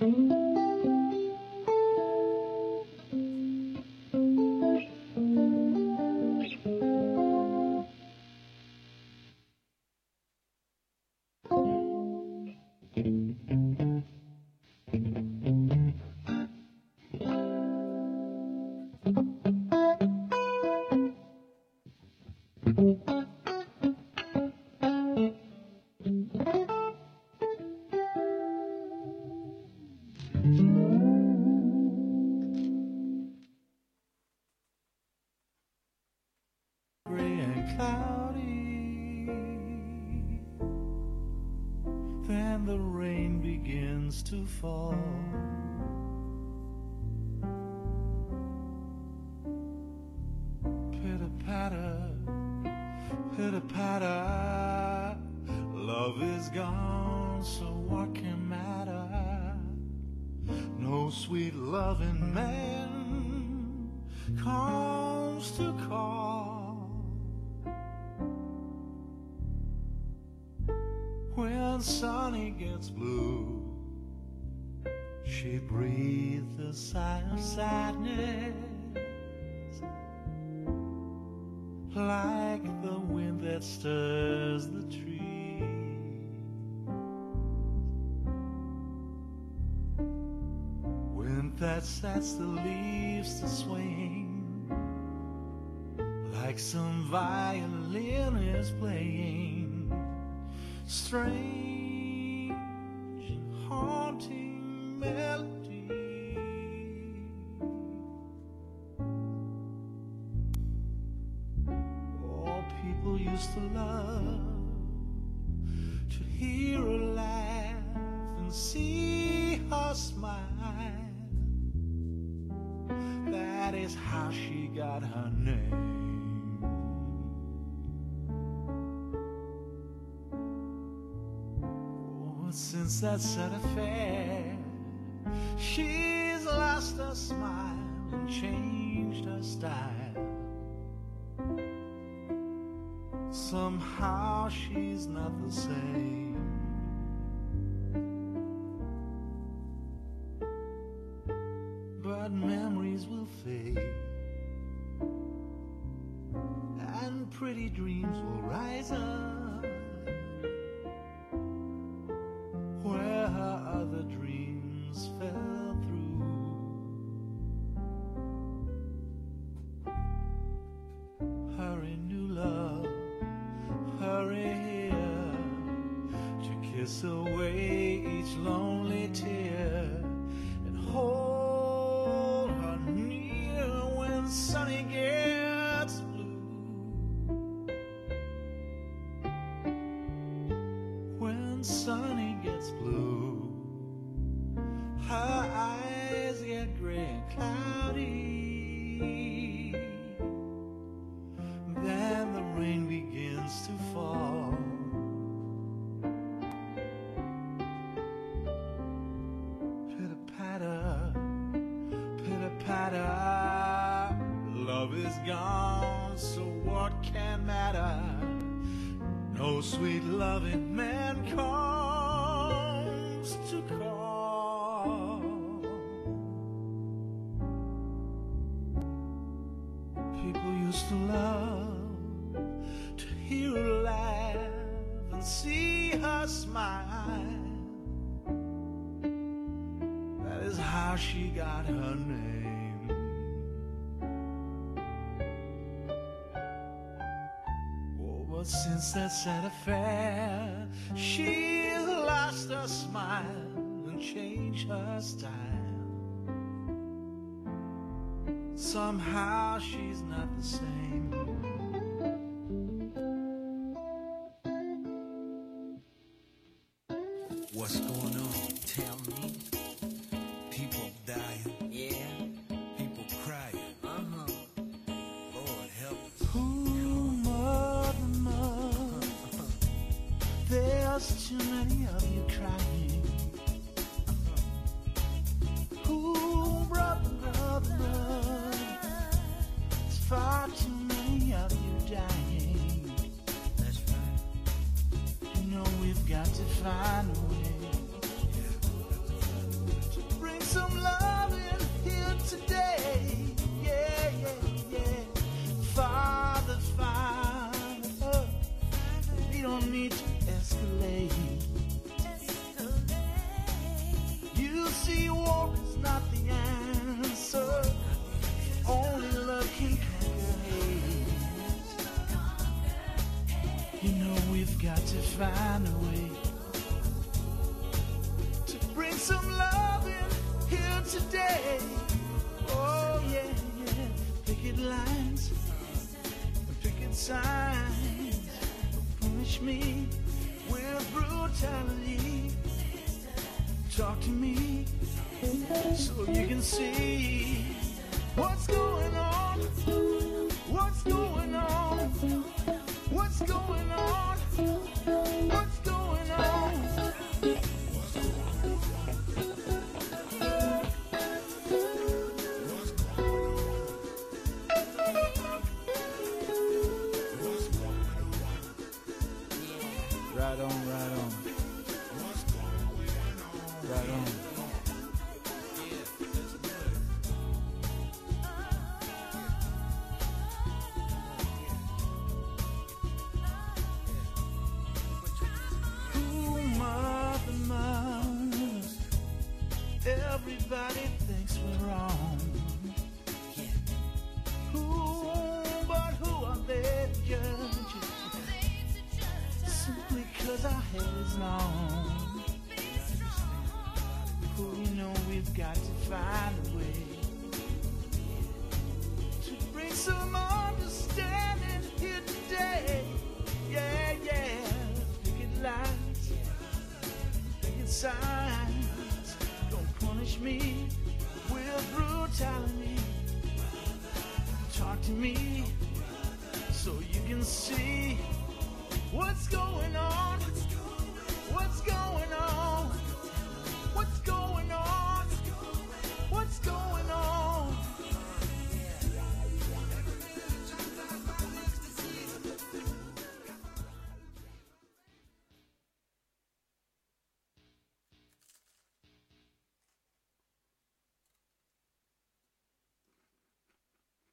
Gray and cloudy, then the rain begins to fall. Pitter-patter, pitter-patter, love is gone, so what can matter? No sweet loving man comes to call. When Sonny gets blue, she breathes a sigh of sadness, like the wind that stirs the trees. Wind that sets the leaves to swing, like some violin is playing strange and haunting melody. All people used to love to hear her laugh and see her smile. That is how she got her name. Since that sad affair, she's lost her smile and changed her style. Somehow she's not the same. But memories will fade, and pretty dreams will rise up where her other dreams fell through. Hurry, new love, hurry here to kiss away each lonely tear and hold her near when Sonny gets blue. When Sonny gets blue, her eyes get gray and cloudy, then the rain begins to fall. Pitter-patter, pitter-patter, love is gone, so what can matter? No sweet loving man comes to call. People used to love to hear her laugh and see her smile. That is how she got her name. But since that sad affair, she's lost her smile and changed her style. Somehow she's not the same. What's going on? Tell me. People dying. Yeah. People crying. Lord help us. Ooh, mother, mother, there's too many of you crying. Ooh, brother, brother, there's far too many of you dying. That's right. You know we've got to find a way see war is not the answer. Only love can conquer hate. You know we've got to find a way to bring some love in here today. Oh yeah, yeah. Picket lines, picket signs. Don't punish me with brutality. Talk to me so you can see what's going on. What's going on? What's going on? What's going on? Right on, right on. Right on. Everybody thinks we're wrong. But who are they to judge it? Simply 'cause our hair is long. You know we've got to find a way to bring some understanding here today. Yeah, yeah. Picket lines, picket signs. Don't punish me with brutality. Talk to me so you can see what's going on.